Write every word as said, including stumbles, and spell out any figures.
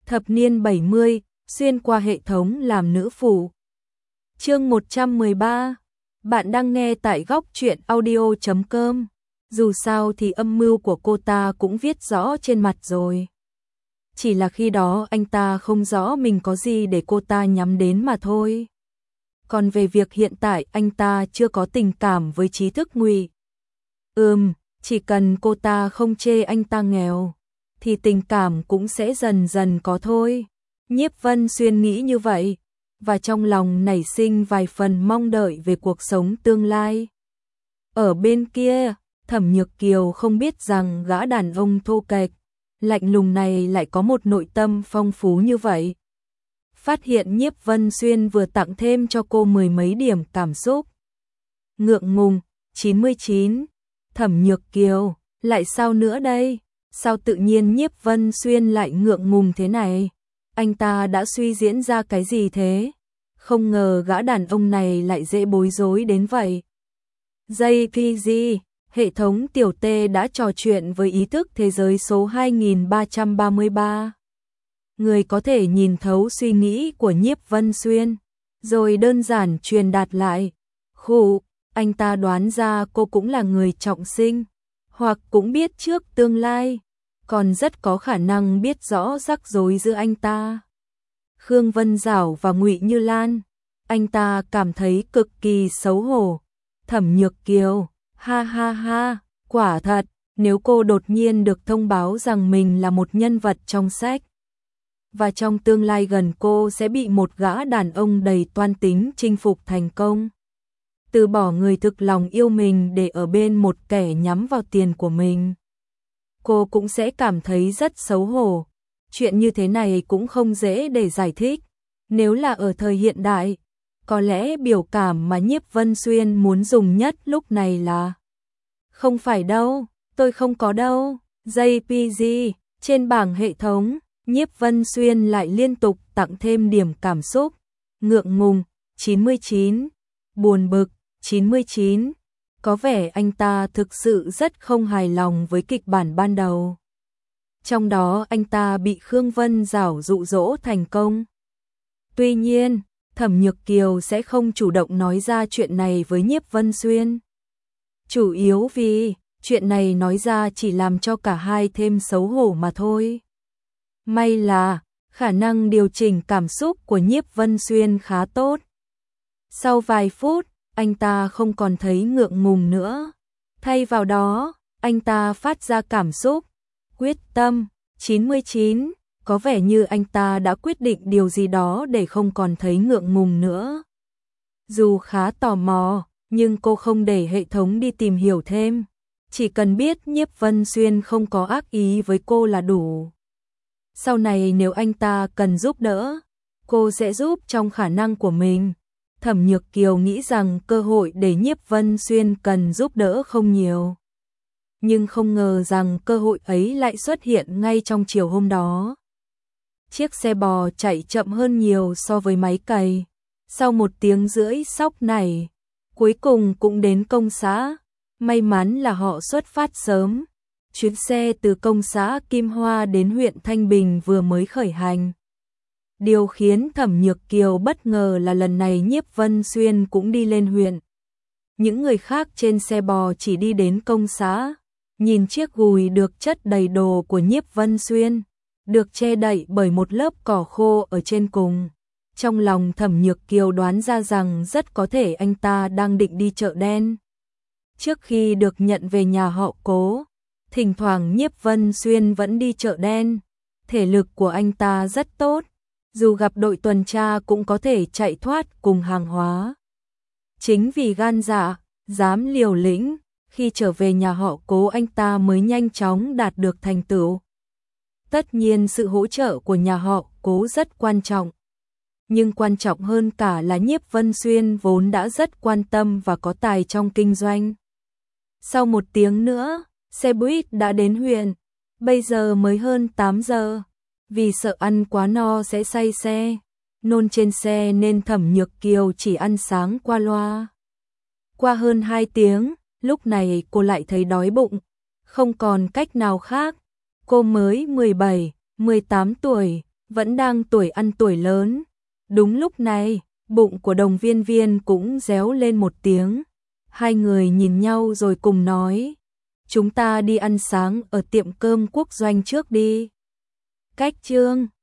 Thập niên bảy mươi, xuyên qua hệ thống làm nữ phụ. Chương một trăm mười ba. Bạn đang nghe tại góc truyện audio chấm com. Dù sao thì âm mưu của cô ta cũng viết rõ trên mặt rồi. Chỉ là khi đó anh ta không rõ mình có gì để cô ta nhắm đến mà thôi. Còn về việc hiện tại anh ta chưa có tình cảm với trí thức Ngụy. Ừm, chỉ cần cô ta không chê anh ta nghèo, thì tình cảm cũng sẽ dần dần có thôi. Nhiếp Vân Xuyên nghĩ như vậy, và trong lòng nảy sinh vài phần mong đợi về cuộc sống tương lai. Ở bên kia, Thẩm Nhược Kiều không biết rằng gã đàn ông thô kệch, lạnh lùng này lại có một nội tâm phong phú như vậy. Phát hiện Nhiếp Vân Xuyên vừa tặng thêm cho cô mười mấy điểm cảm xúc. Ngượng ngùng, chín mươi chín. Thẩm Nhược Kiều, lại sao nữa đây? Sao tự nhiên Nhiếp Vân Xuyên lại ngượng ngùng thế này? Anh ta đã suy diễn ra cái gì thế? Không ngờ gã đàn ông này lại dễ bối rối đến vậy. gi pê giê, hệ thống tiểu T đã trò chuyện với ý thức thế giới số hai nghìn ba trăm ba mươi ba. Người có thể nhìn thấu suy nghĩ của Nhiếp Vân Xuyên, rồi đơn giản truyền đạt lại. Khụ, anh ta đoán ra cô cũng là người trọng sinh, hoặc cũng biết trước tương lai, còn rất có khả năng biết rõ rắc rối giữa anh ta, Khương Vân Giảo và Ngụy Như Lan. Anh ta cảm thấy cực kỳ xấu hổ. Thẩm Nhược Kiều, ha ha ha, quả thật, nếu cô đột nhiên được thông báo rằng mình là một nhân vật trong sách, và trong tương lai gần cô sẽ bị một gã đàn ông đầy toan tính chinh phục thành công, từ bỏ người thực lòng yêu mình để ở bên một kẻ nhắm vào tiền của mình, cô cũng sẽ cảm thấy rất xấu hổ. Chuyện như thế này cũng không dễ để giải thích. Nếu là ở thời hiện đại, có lẽ biểu cảm mà Nhiếp Vân Xuyên muốn dùng nhất lúc này là: không phải đâu, tôi không có đâu. gi pê giê, trên bảng hệ thống, Nhiếp Vân Xuyên lại liên tục tặng thêm điểm cảm xúc. Ngượng ngùng, chín mươi chín. Buồn bực, chín mươi chín. Có vẻ anh ta thực sự rất không hài lòng với kịch bản ban đầu. Trong đó anh ta bị Khương Vân Giảo dụ dỗ thành công. Tuy nhiên, Thẩm Nhược Kiều sẽ không chủ động nói ra chuyện này với Nhiếp Vân Xuyên. Chủ yếu vì chuyện này nói ra chỉ làm cho cả hai thêm xấu hổ mà thôi. May là khả năng điều chỉnh cảm xúc của Nhiếp Vân Xuyên khá tốt. Sau vài phút, anh ta không còn thấy ngượng ngùng nữa. Thay vào đó, anh ta phát ra cảm xúc quyết tâm. chín mươi chín. Có vẻ như anh ta đã quyết định điều gì đó để không còn thấy ngượng ngùng nữa. Dù khá tò mò, nhưng cô không để hệ thống đi tìm hiểu thêm. Chỉ cần biết Nhiếp Vân Xuyên không có ác ý với cô là đủ. Sau này nếu anh ta cần giúp đỡ, cô sẽ giúp trong khả năng của mình. Thẩm Nhược Kiều nghĩ rằng cơ hội để Nhiếp Vân Xuyên cần giúp đỡ không nhiều. Nhưng không ngờ rằng cơ hội ấy lại xuất hiện ngay trong chiều hôm đó. Chiếc xe bò chạy chậm hơn nhiều so với máy cày. Sau một tiếng rưỡi sóc này, cuối cùng cũng đến công xã. May mắn là họ xuất phát sớm. Chuyến xe từ công xã Kim Hoa đến huyện Thanh Bình vừa mới khởi hành. Điều khiến Thẩm Nhược Kiều bất ngờ là lần này Nhiếp Vân Xuyên cũng đi lên huyện. Những người khác trên xe bò chỉ đi đến công xã. Nhìn chiếc gùi được chất đầy đồ của Nhiếp Vân Xuyên, được che đậy bởi một lớp cỏ khô ở trên cùng. Trong lòng Thẩm Nhược Kiều đoán ra rằng rất có thể anh ta đang định đi chợ đen. Trước khi được nhận về nhà họ Cố, thỉnh thoảng Nhiếp Vân Xuyên vẫn đi chợ đen. Thể lực của anh ta rất tốt, dù gặp đội tuần tra cũng có thể chạy thoát cùng hàng hóa. Chính vì gan dạ, dám liều lĩnh, khi trở về nhà họ Cố anh ta mới nhanh chóng đạt được thành tựu. Tất nhiên sự hỗ trợ của nhà họ Cố rất quan trọng. Nhưng quan trọng hơn cả là Nhiếp Vân Xuyên vốn đã rất quan tâm và có tài trong kinh doanh. Sau một tiếng nữa, xe buýt đã đến huyện. Bây giờ mới hơn tám giờ. Vì sợ ăn quá no sẽ say xe, nôn trên xe nên Thẩm Nhược Kiều chỉ ăn sáng qua loa. Qua hơn hai tiếng, lúc này cô lại thấy đói bụng. Không còn cách nào khác. Cô mới mười bảy, mười tám tuổi, vẫn đang tuổi ăn tuổi lớn. Đúng lúc này, bụng của Đồng Viên Viên cũng réo lên một tiếng. Hai người nhìn nhau rồi cùng nói, chúng ta đi ăn sáng ở tiệm cơm Quốc Doanh trước đi. Cách Chương